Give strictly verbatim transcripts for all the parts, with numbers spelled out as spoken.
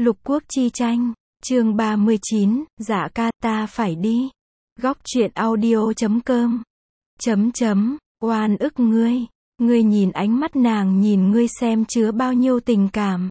Lục quốc chi tranh, chương ba mươi chín, dạ ca, ta phải đi. Góc truyện audio chấm com. Chấm chấm, oan ức ngươi. Ngươi nhìn ánh mắt nàng nhìn ngươi xem chứa bao nhiêu tình cảm.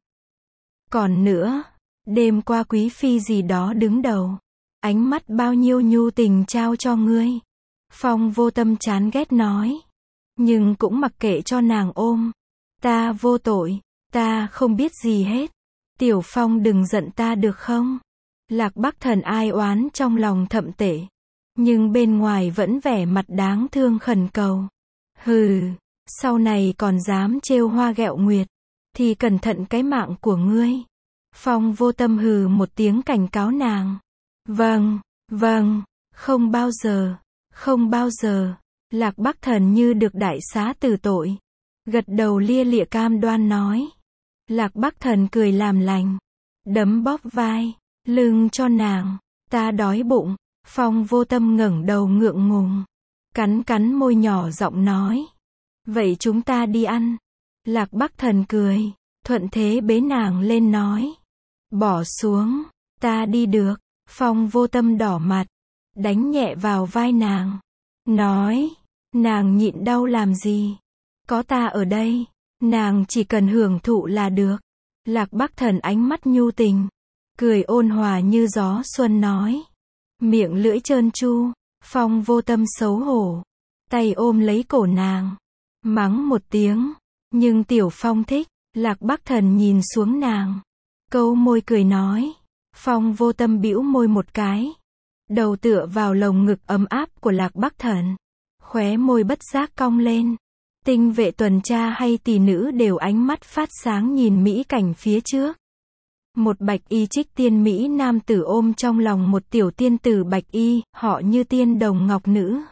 Còn nữa, đêm qua quý phi gì đó đứng đầu. Ánh mắt bao nhiêu nhu tình trao cho ngươi. Phong Vô Tâm chán ghét nói. Nhưng cũng mặc kệ cho nàng ôm. Ta vô tội, ta không biết gì hết. Tiểu Phong đừng giận ta được không? Lạc Bắc Thần ai oán trong lòng thậm tệ. Nhưng bên ngoài vẫn vẻ mặt đáng thương khẩn cầu. Hừ, sau này còn dám trêu hoa ghẹo nguyệt. Thì cẩn thận cái mạng của ngươi. Phong Vô Tâm hừ một tiếng cảnh cáo nàng. Vâng, vâng, không bao giờ, không bao giờ. Lạc Bắc Thần như được đại xá từ tội. Gật đầu lia lịa cam đoan nói. Lạc Bắc Thần cười làm lành. Đấm bóp vai, lưng cho nàng. Ta đói bụng. Phong Vô Tâm ngẩng đầu ngượng ngùng. Cắn cắn môi nhỏ giọng nói. Vậy chúng ta đi ăn. Lạc Bắc Thần cười. Thuận thế bế nàng lên nói. Bỏ xuống. Ta đi được. Phong Vô Tâm đỏ mặt. Đánh nhẹ vào vai nàng. Nói. Nàng nhịn đau làm gì? Có ta ở đây. Nàng chỉ cần hưởng thụ là được. Lạc Bắc Thần ánh mắt nhu tình. Cười ôn hòa như gió xuân nói. Miệng lưỡi trơn tru. Phong Vô Tâm xấu hổ. Tay ôm lấy cổ nàng. Mắng một tiếng. Nhưng Tiểu Phong thích. Lạc Bắc Thần nhìn xuống nàng. Câu môi cười nói. Phong Vô Tâm bĩu môi một cái. Đầu tựa vào lồng ngực ấm áp của Lạc Bắc Thần. Khóe môi bất giác cong lên. Tinh vệ tuần tra hay tỷ nữ đều ánh mắt phát sáng nhìn mỹ cảnh phía trước. Một bạch y trích tiên mỹ nam tử ôm trong lòng một tiểu tiên tử bạch y, họ như tiên đồng ngọc nữ.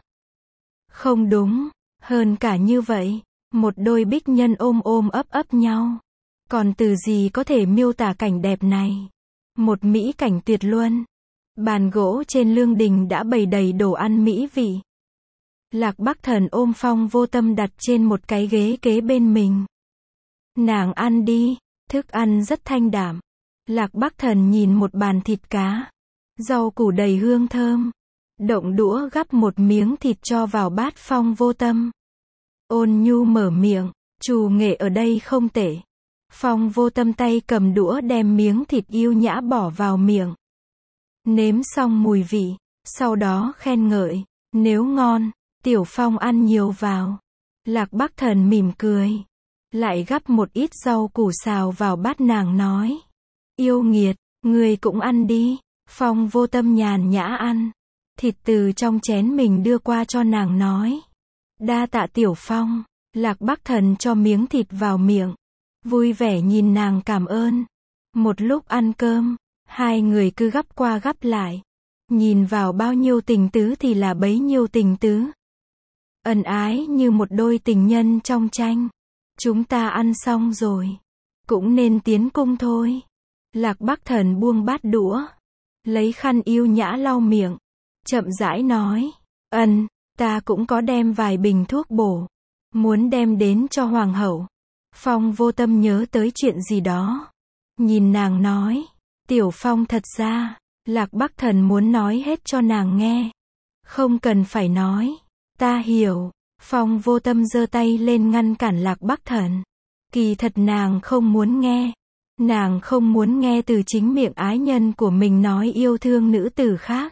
Không đúng, hơn cả như vậy, một đôi bích nhân ôm ôm ấp ấp nhau. Còn từ gì có thể miêu tả cảnh đẹp này? Một mỹ cảnh tuyệt luân. Bàn gỗ trên lương đình đã bày đầy đồ ăn mỹ vị. Lạc Bắc Thần ôm Phong Vô Tâm đặt trên một cái ghế kế bên mình. Nàng ăn đi, thức ăn rất thanh đạm. Lạc Bắc Thần nhìn một bàn thịt cá, rau củ đầy hương thơm. Động đũa gắp một miếng thịt cho vào bát Phong Vô Tâm. Ôn nhu mở miệng, chủ nghệ ở đây không tệ. Phong Vô Tâm tay cầm đũa đem miếng thịt yêu nhã bỏ vào miệng. Nếm xong mùi vị, sau đó khen ngợi, nếu ngon. Tiểu Phong ăn nhiều vào. Lạc Bắc Thần mỉm cười. Lại gắp một ít rau củ xào vào bát nàng nói. Yêu nghiệt, người cũng ăn đi. Phong Vô Tâm nhàn nhã ăn. Thịt từ trong chén mình đưa qua cho nàng nói. Đa tạ Tiểu Phong. Lạc Bắc Thần cho miếng thịt vào miệng. Vui vẻ nhìn nàng cảm ơn. Một lúc ăn cơm, hai người cứ gắp qua gắp lại. Nhìn vào bao nhiêu tình tứ thì là bấy nhiêu tình tứ. Ân ái như một đôi tình nhân trong tranh. Chúng ta ăn xong rồi. Cũng nên tiến cung thôi. Lạc Bắc Thần buông bát đũa. Lấy khăn yêu nhã lau miệng. Chậm rãi nói. Ân, ta cũng có đem vài bình thuốc bổ. Muốn đem đến cho Hoàng hậu. Phong Vô Tâm nhớ tới chuyện gì đó. Nhìn nàng nói. Tiểu Phong thật ra. Lạc Bắc Thần muốn nói hết cho nàng nghe. Không cần phải nói. Ta hiểu. Phong Vô Tâm giơ tay lên ngăn cản Lạc Bắc Thần. Kỳ thật nàng không muốn nghe. Nàng không muốn nghe từ chính miệng ái nhân của mình nói yêu thương nữ tử khác.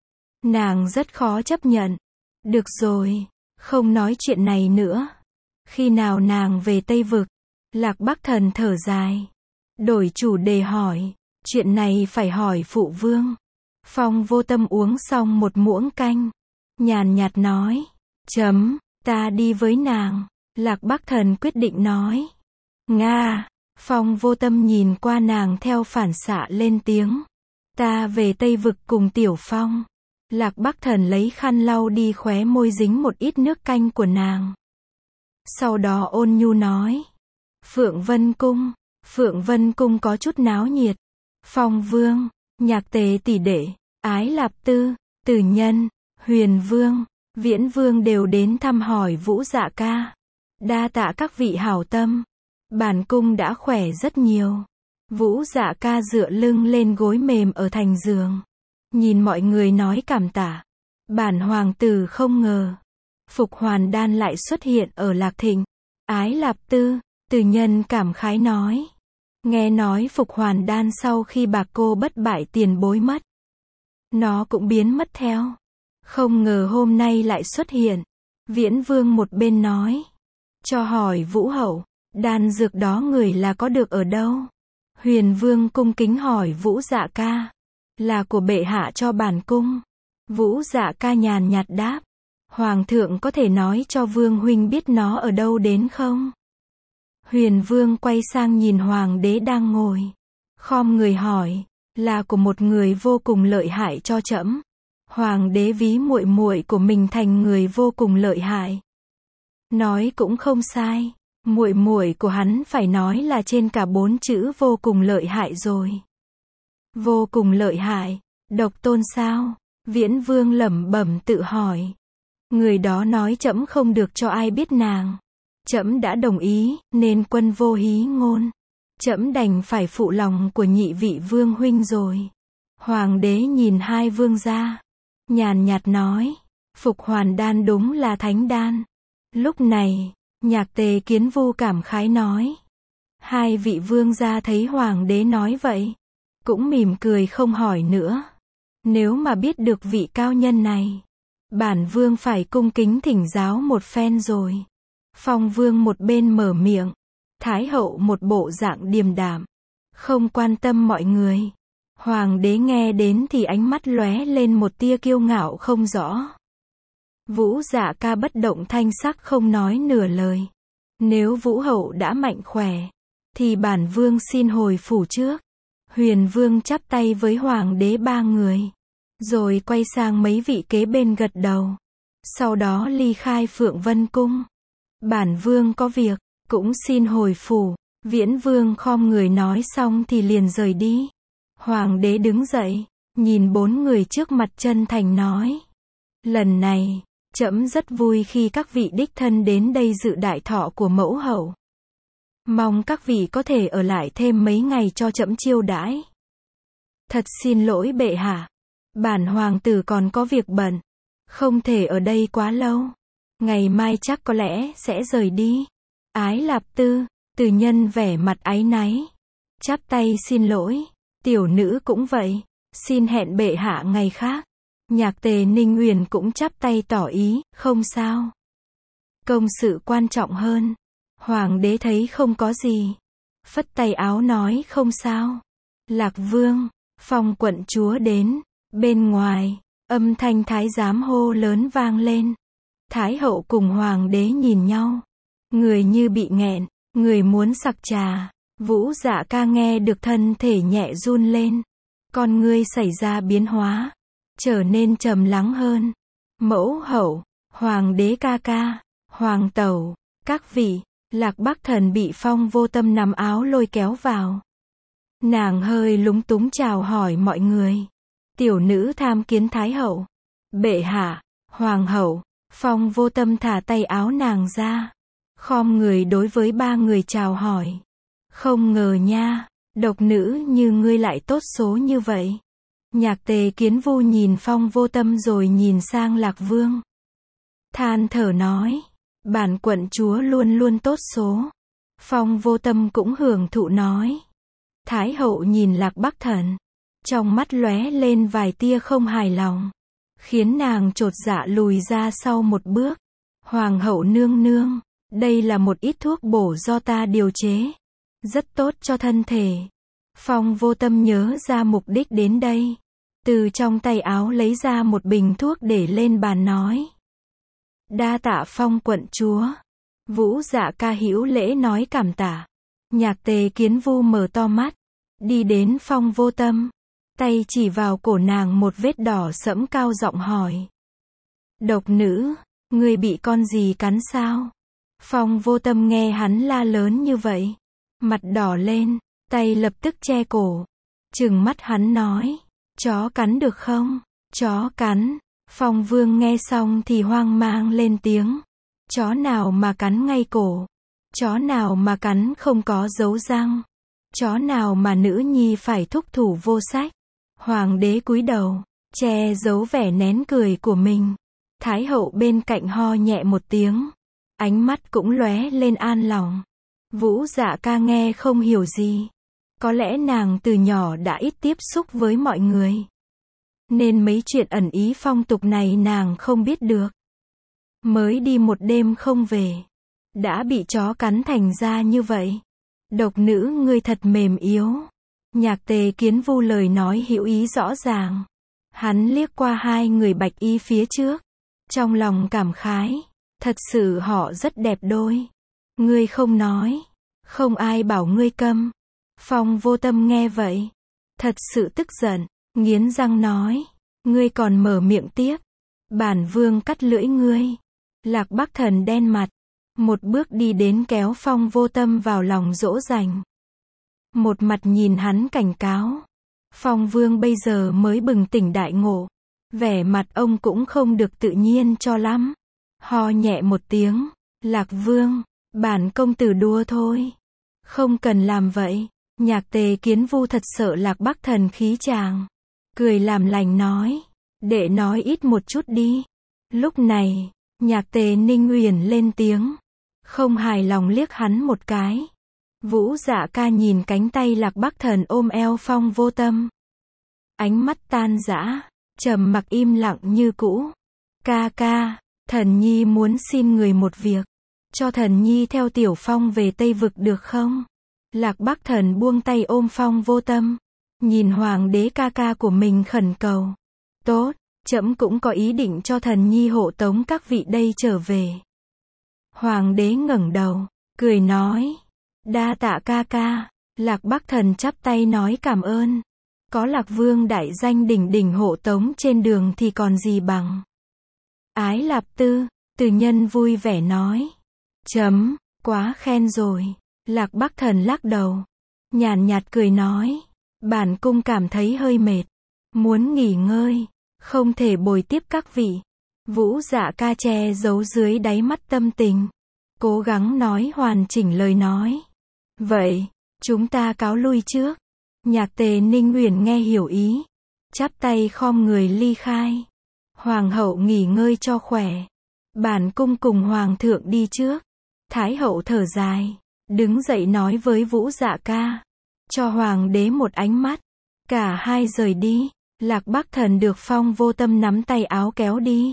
Nàng rất khó chấp nhận. Được rồi, không nói chuyện này nữa. Khi nào nàng về Tây Vực? Lạc Bắc Thần thở dài. Đổi chủ đề hỏi. Chuyện này phải hỏi phụ vương. Phong Vô Tâm uống xong một muỗng canh. Nhàn nhạt nói. Chấm, ta đi với nàng. Lạc Bắc Thần quyết định nói. Nga. Phong Vô Tâm nhìn qua nàng theo phản xạ lên tiếng. Ta về Tây Vực cùng Tiểu Phong. Lạc Bắc Thần lấy khăn lau đi khóe môi dính một ít nước canh của nàng. Sau đó ôn nhu nói. Phượng Vân Cung. Phượng Vân Cung có chút náo nhiệt. Phong Vương, Nhạc Tề tỷ đệ, Ái Lạp Tư, Tử Nhân, Huyền Vương, Viễn Vương đều đến thăm hỏi Vũ Dạ ca. Đa tạ các vị hảo tâm. Bản cung đã khỏe rất nhiều. Vũ Dạ Ca dựa lưng lên gối mềm ở thành giường. Nhìn mọi người nói cảm tạ. Bản hoàng tử không ngờ. Phục Hoàn Đan lại xuất hiện ở Lạc Thịnh. Ái Lạp Tư, Từ Nhân cảm khái nói. Nghe nói Phục Hoàn Đan sau khi bạc cô bất bại tiền bối mất. Nó cũng biến mất theo. Không ngờ hôm nay lại xuất hiện. Viễn Vương một bên nói. Cho hỏi Vũ Hậu, đan dược đó người là có được ở đâu? Huyền Vương cung kính hỏi Vũ Dạ Ca. Là của bệ hạ cho bản cung. Vũ Dạ Ca nhàn nhạt đáp. Hoàng thượng có thể nói cho Vương huynh biết nó ở đâu đến không? Huyền Vương quay sang nhìn Hoàng đế đang ngồi. Khom người hỏi. Là của một người vô cùng lợi hại cho trẫm. Hoàng đế ví muội muội của mình thành người vô cùng lợi hại. Nói cũng không sai. Muội muội của hắn phải nói là trên cả bốn chữ vô cùng lợi hại rồi. Vô cùng lợi hại, độc tôn sao? Viễn Vương lẩm bẩm tự hỏi. Người đó nói trẫm không được cho ai biết nàng. Trẫm đã đồng ý, nên quân vô hí ngôn. Trẫm đành phải phụ lòng của nhị vị vương huynh rồi. Hoàng đế nhìn hai vương gia, nhàn nhạt nói, Phục Hoàn Đan đúng là thánh đan. Lúc này, Nhạc Tề Kiến Vu cảm khái nói. Hai vị vương gia thấy hoàng đế nói vậy, cũng mỉm cười không hỏi nữa. Nếu mà biết được vị cao nhân này, bản vương phải cung kính thỉnh giáo một phen rồi. Phong Vương một bên mở miệng, Thái hậu một bộ dạng điềm đạm, không quan tâm mọi người. Hoàng đế nghe đến thì ánh mắt lóe lên một tia kiêu ngạo không rõ. Vũ Dạ Ca bất động thanh sắc không nói nửa lời. Nếu Vũ hậu đã mạnh khỏe, thì bản vương xin hồi phủ trước. Huyền Vương chắp tay với hoàng đế ba người, rồi quay sang mấy vị kế bên gật đầu. Sau đó ly khai Phượng Vân Cung. Bản vương có việc, cũng xin hồi phủ. Viễn Vương khom người nói xong thì liền rời đi. Hoàng đế đứng dậy, nhìn bốn người trước mặt chân thành nói. Lần này, trẫm rất vui khi các vị đích thân đến đây dự đại thọ của mẫu hậu. Mong các vị có thể ở lại thêm mấy ngày cho trẫm chiêu đãi. Thật xin lỗi bệ hạ. Bản hoàng tử còn có việc bận. Không thể ở đây quá lâu. Ngày mai chắc có lẽ sẽ rời đi. Ái Lạp Tư, Từ Nhân vẻ mặt áy náy. Chắp tay xin lỗi. Tiểu nữ cũng vậy. Xin hẹn bệ hạ ngày khác. Nhạc Tề Ninh Uyển cũng chắp tay tỏ ý, không sao. Công sự quan trọng hơn. Hoàng đế thấy không có gì, phất tay áo nói không sao. Lạc Vương, Phong quận chúa đến. Bên ngoài, âm thanh thái giám hô lớn vang lên. Thái hậu cùng hoàng đế nhìn nhau. Người như bị nghẹn, người muốn sặc trà. Vũ Dạ Ca nghe được thân thể nhẹ run lên. Con ngươi xảy ra biến hóa, trở nên trầm lắng hơn. Mẫu hậu, hoàng đế ca ca, hoàng tẩu, các vị. Lạc Bắc Thần bị Phong Vô Tâm nắm áo lôi kéo vào. Nàng hơi lúng túng chào hỏi mọi người. Tiểu nữ tham kiến Thái hậu. Bệ hạ, hoàng hậu. Phong Vô Tâm thả tay áo nàng ra, khom người đối với ba người chào hỏi. Không ngờ nha, độc nữ như ngươi lại tốt số như vậy. Nhạc Tề Kiến Vu nhìn Phong Vô Tâm rồi nhìn sang Lạc Vương. Than thở nói. Bản quận chúa luôn luôn tốt số. Phong Vô Tâm cũng hưởng thụ nói. Thái hậu nhìn Lạc Bắc Thần, trong mắt lóe lên vài tia không hài lòng, khiến nàng chột dạ lùi ra sau một bước. Hoàng hậu nương nương, đây là một ít thuốc bổ do ta điều chế, rất tốt cho thân thể. Phong Vô Tâm nhớ ra mục đích đến đây, từ trong tay áo lấy ra một bình thuốc để lên bàn nói. Đa tạ Phong quận chúa. Vũ Dạ Ca hữu lễ nói cảm tạ. Nhạc Tề Kiến Vu mở to mắt, đi đến Phong Vô Tâm, tay chỉ vào cổ nàng một vết đỏ sẫm, cao giọng hỏi. Độc nữ, ngươi bị con gì cắn sao? Phong Vô Tâm nghe hắn la lớn như vậy, mặt đỏ lên, tay lập tức che cổ, trừng mắt hắn nói. Chó cắn được không? Chó cắn. Phong Vương nghe xong thì hoang mang lên tiếng. Chó nào mà cắn ngay cổ? Chó nào mà cắn không có dấu răng? Chó nào mà nữ nhi phải thúc thủ vô sách. Hoàng đế cúi đầu, che giấu vẻ nén cười của mình. Thái hậu bên cạnh ho nhẹ một tiếng. Ánh mắt cũng lóe lên an lòng. Vũ Dạ Ca nghe không hiểu gì. Có lẽ nàng từ nhỏ đã ít tiếp xúc với mọi người. Nên mấy chuyện ẩn ý phong tục này nàng không biết được. Mới đi một đêm không về. Đã bị chó cắn thành ra như vậy. Độc nữ ngươi thật mềm yếu. Nhạc Tề Kiến Vu lời nói hữu ý rõ ràng. Hắn liếc qua hai người bạch y phía trước. Trong lòng cảm khái. Thật sự họ rất đẹp đôi. Ngươi không nói. Không ai bảo ngươi câm. Phong Vô Tâm nghe vậy. Thật sự tức giận. Nghiến răng nói. Ngươi còn mở miệng tiếp. Bản vương cắt lưỡi ngươi. Lạc Bắc Thần đen mặt. Một bước đi đến kéo Phong Vô Tâm vào lòng dỗ dành. Một mặt nhìn hắn cảnh cáo. Phong Vương bây giờ mới bừng tỉnh đại ngộ. Vẻ mặt ông cũng không được tự nhiên cho lắm. Ho nhẹ một tiếng. Lạc Vương, bản công tử đùa thôi. Không cần làm vậy. Nhạc Tề Kiến Vu thật sợ Lạc Bắc Thần khí chàng. Cười làm lành nói. Đệ nói ít một chút đi. Lúc này, Nhạc Tề Ninh Uyển lên tiếng. Không hài lòng liếc hắn một cái. Vũ Dạ Ca nhìn cánh tay Lạc Bắc Thần ôm eo Phong Vô Tâm. Ánh mắt tan rã, trầm mặc im lặng như cũ. Ca ca, thần nhi muốn xin người một việc. Cho thần nhi theo Tiểu Phong về Tây Vực được không? Lạc Bắc Thần buông tay ôm Phong Vô Tâm. Nhìn hoàng đế ca ca của mình khẩn cầu. Tốt, trẫm cũng có ý định cho thần nhi hộ tống các vị đây trở về. Hoàng đế ngẩng đầu, cười nói. Đa tạ ca ca. Lạc Bắc Thần chắp tay nói cảm ơn. Có Lạc Vương đại danh đỉnh đỉnh hộ tống trên đường thì còn gì bằng. Ái Lạp Tư, Từ Nhân vui vẻ nói. Chấm, quá khen rồi. Lạc Bắc Thần lắc đầu. Nhàn nhạt cười nói. Bản cung cảm thấy hơi mệt. Muốn nghỉ ngơi. Không thể bồi tiếp các vị. Vũ Dạ Ca che giấu dưới đáy mắt tâm tình. Cố gắng nói hoàn chỉnh lời nói. Vậy, chúng ta cáo lui trước. Nhạc Tề Ninh Uyển nghe hiểu ý. Chắp tay khom người ly khai. Hoàng hậu nghỉ ngơi cho khỏe. Bản cung cùng hoàng thượng đi trước. Thái hậu thở dài. Đứng dậy nói với Vũ Dạ Ca. Cho hoàng đế một ánh mắt. Cả hai rời đi. Lạc Bắc Thần được Phong Vô Tâm nắm tay áo kéo đi.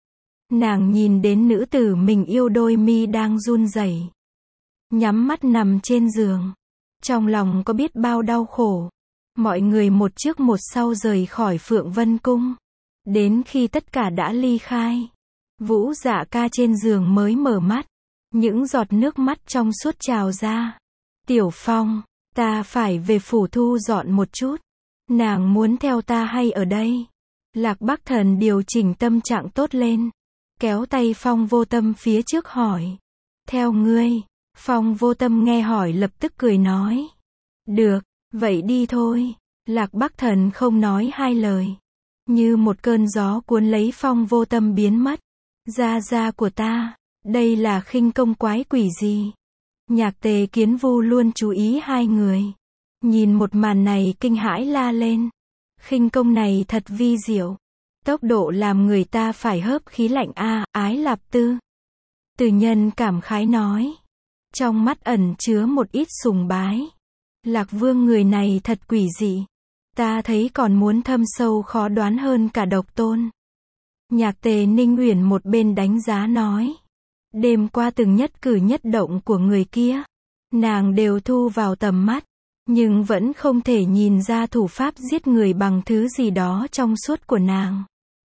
Nàng nhìn đến nữ tử mình yêu đôi mi đang run rẩy. Nhắm mắt nằm trên giường. Trong lòng có biết bao đau khổ. Mọi người một trước một sau rời khỏi Phượng Vân Cung. Đến khi tất cả đã ly khai. Vũ Dạ Ca trên giường mới mở mắt. Những giọt nước mắt trong suốt trào ra. Tiểu Phong, ta phải về phủ thu dọn một chút. Nàng muốn theo ta hay ở đây? Lạc Bắc Thần điều chỉnh tâm trạng tốt lên. Kéo tay Phong Vô Tâm phía trước hỏi. Theo ngươi. Phong Vô Tâm nghe hỏi lập tức cười nói. Được, vậy đi thôi. Lạc Bắc Thần không nói hai lời. Như một cơn gió cuốn lấy Phong Vô Tâm biến mất. Gia gia của ta, đây là khinh công quái quỷ gì? Nhạc Tề Kiến Vu luôn chú ý hai người. Nhìn một màn này kinh hãi la lên. Khinh công này thật vi diệu. Tốc độ làm người ta phải hớp khí lạnh a. Ái Lạp Tư. Từ Nhân cảm khái nói. Trong mắt ẩn chứa một ít sùng bái. Lạc Vương người này thật quỷ dị. Ta thấy còn muốn thâm sâu khó đoán hơn cả Độc Tôn. Nhạc Tề Ninh Uyển một bên đánh giá nói. Đêm qua từng nhất cử nhất động của người kia. Nàng đều thu vào tầm mắt. Nhưng vẫn không thể nhìn ra thủ pháp giết người bằng thứ gì đó trong suốt của nàng.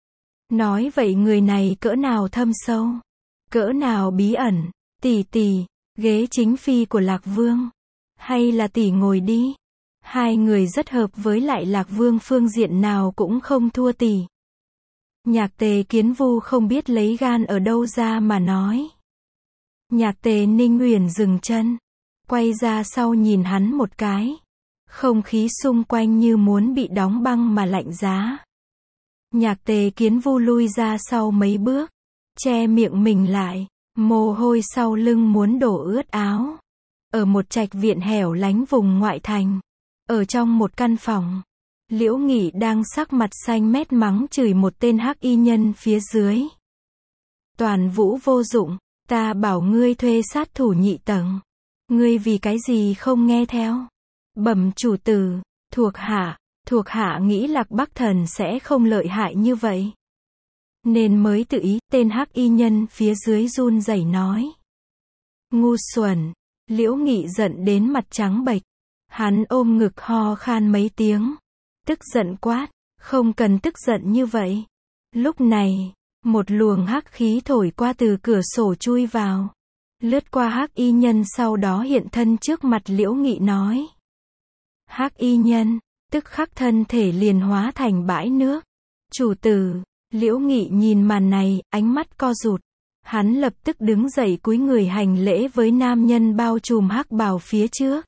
Nói vậy người này cỡ nào thâm sâu. Cỡ nào bí ẩn. Tỷ tỷ, ghế chính phi của Lạc Vương. Hay là tỷ ngồi đi. Hai người rất hợp với lại Lạc Vương phương diện nào cũng không thua tỷ. Nhạc Tề Kiến Vu không biết lấy gan ở đâu ra mà nói. Nhạc Tề Ninh Uyển dừng chân. Quay ra sau nhìn hắn một cái. Không khí xung quanh như muốn bị đóng băng mà lạnh giá. Nhạc Tề Kiến Vu lui ra sau mấy bước. Che miệng mình lại. Mồ hôi sau lưng muốn đổ ướt áo. Ở một trạch viện hẻo lánh vùng ngoại thành. Ở trong một căn phòng. Liễu Nghị đang sắc mặt xanh mét mắng chửi một tên hắc y nhân phía dưới. Toàn Vũ vô dụng, ta bảo ngươi thuê sát thủ nhị tầng. Ngươi vì cái gì không nghe theo? Bẩm chủ tử, thuộc hạ, thuộc hạ nghĩ Lạc Bắc Thần sẽ không lợi hại như vậy. Nên mới tự ý, tên hắc y nhân phía dưới run rẩy nói. Ngu xuẩn, Liễu Nghị giận đến mặt trắng bệch. Hắn ôm ngực ho khan mấy tiếng. Tức giận quát, không cần tức giận như vậy. Lúc này, một luồng hắc khí thổi qua từ cửa sổ chui vào. Lướt qua hắc y nhân sau đó hiện thân trước mặt Liễu Nghị nói. Hắc y nhân, tức khắc thân thể liền hóa thành bãi nước. Chủ tử, Liễu Nghị nhìn màn này, ánh mắt co rụt. Hắn lập tức đứng dậy cúi người hành lễ với nam nhân bao trùm hắc bào phía trước.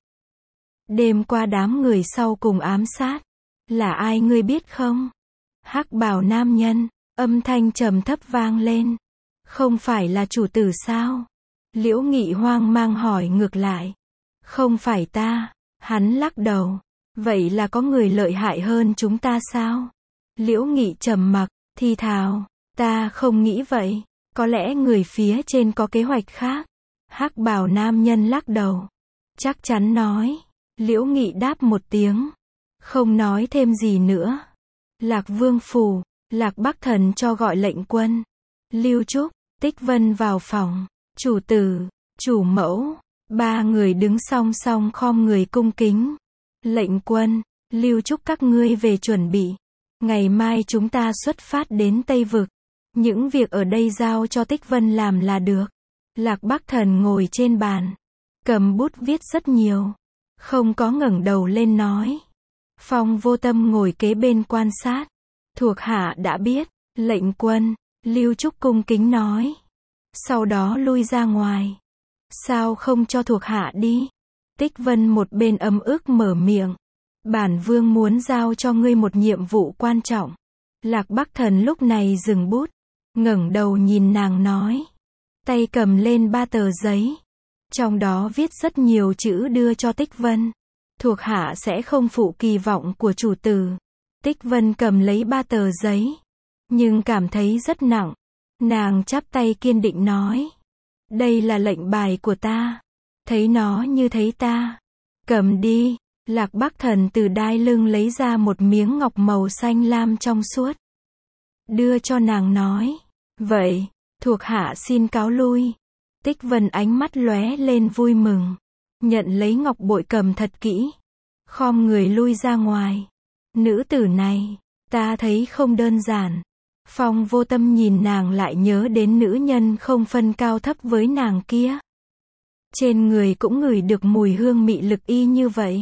Đêm qua đám người sau cùng ám sát. Là ai ngươi biết không? Hắc bào nam nhân, âm thanh trầm thấp vang lên. Không phải là chủ tử sao? Liễu Nghị hoang mang hỏi ngược lại. Không phải ta. Hắn lắc đầu. Vậy là có người lợi hại hơn chúng ta sao? Liễu Nghị trầm mặc, thi thào. Ta không nghĩ vậy. Có lẽ người phía trên có kế hoạch khác. Hắc bào nam nhân lắc đầu. Chắc chắn nói. Liễu Nghị đáp một tiếng. Không nói thêm gì nữa. Lạc Vương phủ, Lạc Bắc Thần cho gọi lệnh quân. Lưu Trúc, Tích Vân vào phòng. Chủ tử, chủ mẫu. Ba người đứng song song khom người cung kính. Lệnh quân, Lưu Trúc các ngươi về chuẩn bị. Ngày mai chúng ta xuất phát đến Tây Vực. Những việc ở đây giao cho Tích Vân làm là được. Lạc Bắc Thần ngồi trên bàn. Cầm bút viết rất nhiều. Không có ngẩng đầu lên nói. Phong Vô Tâm ngồi kế bên quan sát. Thuộc hạ đã biết. Lệnh quân, Lưu Trúc cung kính nói. Sau đó lui ra ngoài. Sao không cho thuộc hạ đi? Tích Vân một bên ấm ức mở miệng. Bản vương muốn giao cho ngươi một nhiệm vụ quan trọng. Lạc Bắc Thần lúc này dừng bút. Ngẩng đầu nhìn nàng nói. Tay cầm lên ba tờ giấy. Trong đó viết rất nhiều chữ đưa cho Tích Vân. Thuộc hạ sẽ không phụ kỳ vọng của chủ tử. Tích Vân cầm lấy ba tờ giấy. Nhưng cảm thấy rất nặng. Nàng chắp tay kiên định nói. Đây là lệnh bài của ta. Thấy nó như thấy ta. Cầm đi. Lạc Bắc Thần từ đai lưng lấy ra một miếng ngọc màu xanh lam trong suốt. Đưa cho nàng nói. Vậy, thuộc hạ xin cáo lui. Tích Vân ánh mắt lóe lên vui mừng. Nhận lấy ngọc bội cầm thật kỹ. Khom người lui ra ngoài. Nữ tử này, ta thấy không đơn giản. Phong Vô Tâm nhìn nàng lại nhớ đến nữ nhân không phân cao thấp với nàng kia. Trên người cũng ngửi được mùi hương mị lực y như vậy.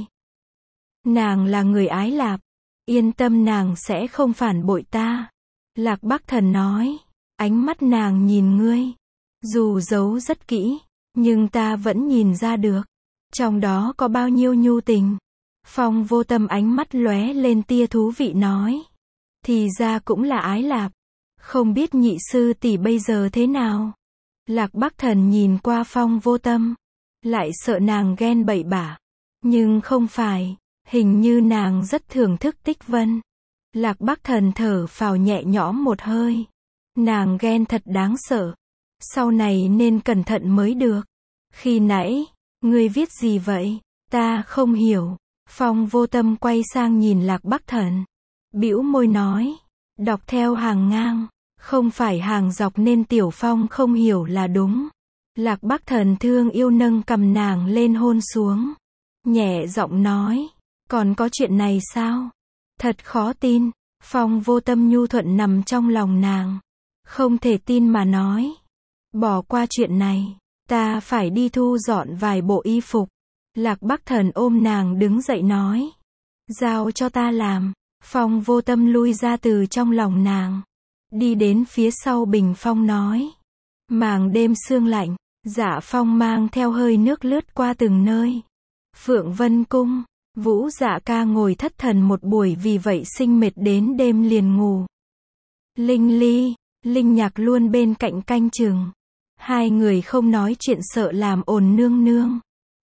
Nàng là người Ái Lạp. Yên tâm nàng sẽ không phản bội ta. Lạc Bắc Thần nói. Ánh mắt nàng nhìn ngươi. Dù giấu rất kỹ, nhưng ta vẫn nhìn ra được. Trong đó có bao nhiêu nhu tình. Phong Vô Tâm ánh mắt lóe lên tia thú vị nói. Thì ra cũng là Ái Lạp. Không biết nhị sư tỷ bây giờ thế nào. Lạc Bắc Thần nhìn qua Phong Vô Tâm. Lại sợ nàng ghen bậy bạ. Nhưng không phải. Hình như nàng rất thưởng thức Tích Vân. Lạc Bắc Thần thở phào nhẹ nhõm một hơi. Nàng ghen thật đáng sợ. Sau này nên cẩn thận mới được. Khi nãy, ngươi viết gì vậy? Ta không hiểu. Phong Vô Tâm quay sang nhìn Lạc Bắc Thần. Bĩu môi nói. Đọc theo hàng ngang. Không phải hàng dọc nên Tiểu Phong không hiểu là đúng. Lạc Bắc Thần thương yêu nâng cầm nàng lên hôn xuống. Nhẹ giọng nói. Còn có chuyện này sao? Thật khó tin. Phong Vô Tâm nhu thuận nằm trong lòng nàng. Không thể tin mà nói. Bỏ qua chuyện này. Ta phải đi thu dọn vài bộ y phục. Lạc Bắc Thần ôm nàng đứng dậy nói. Giao cho ta làm. Phong Vô Tâm lui ra từ trong lòng nàng. Đi đến phía sau bình phong nói. Màng đêm sương lạnh. Dạ Phong mang theo hơi nước lướt qua từng nơi. Phượng Vân Cung. Vũ Dạ Ca ngồi thất thần một buổi vì vậy sinh mệt đến đêm liền ngủ. Linh Ly, Linh Nhạc luôn bên cạnh canh chừng. Hai người không nói chuyện sợ làm ồn nương nương.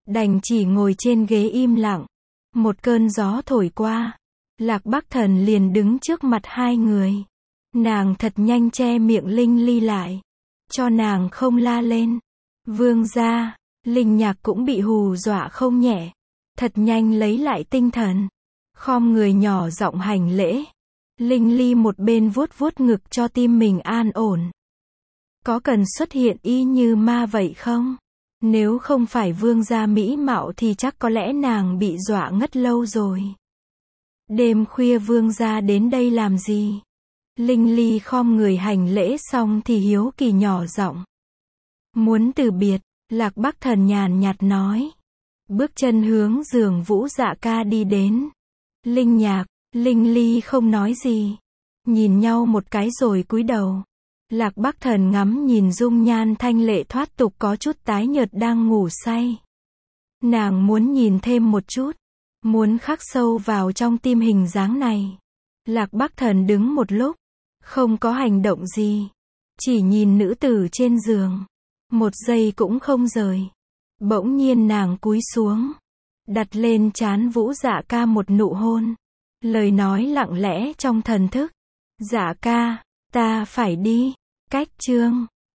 đành chỉ ngồi trên ghế im lặng. Một cơn gió thổi qua, Lạc Bắc Thần liền đứng trước mặt hai người. Nàng thật nhanh che miệng Linh Ly lại, cho nàng không la lên. Vương gia, Linh Nhạc cũng bị hù dọa không nhẹ. Thật nhanh lấy lại tinh thần, khom người nhỏ giọng hành lễ. Linh Ly một bên vuốt vuốt ngực cho tim mình an ổn. Có cần xuất hiện y như ma vậy không? Nếu không phải vương gia mỹ mạo thì chắc có lẽ nàng bị dọa ngất lâu rồi. Đêm khuya vương gia đến đây làm gì? Linh Ly khom người hành lễ xong thì hiếu kỳ nhỏ giọng. Muốn từ biệt, Lạc Bắc Thần nhàn nhạt nói. Bước chân hướng giường Vũ Dạ Ca đi đến. Linh Nhạc, Linh Ly không nói gì. Nhìn nhau một cái rồi cúi đầu. Lạc Bắc Thần ngắm nhìn dung nhan thanh lệ thoát tục có chút tái nhợt đang ngủ say. Nàng muốn nhìn thêm một chút. Muốn khắc sâu vào trong tim hình dáng này. Lạc Bắc Thần đứng một lúc. Không có hành động gì. Chỉ nhìn nữ tử trên giường. Một giây cũng không rời. Bỗng nhiên nàng cúi xuống. Đặt lên trán Vũ Dạ Ca một nụ hôn. Lời nói lặng lẽ trong thần thức. Dạ ca, ta phải đi. Cách chương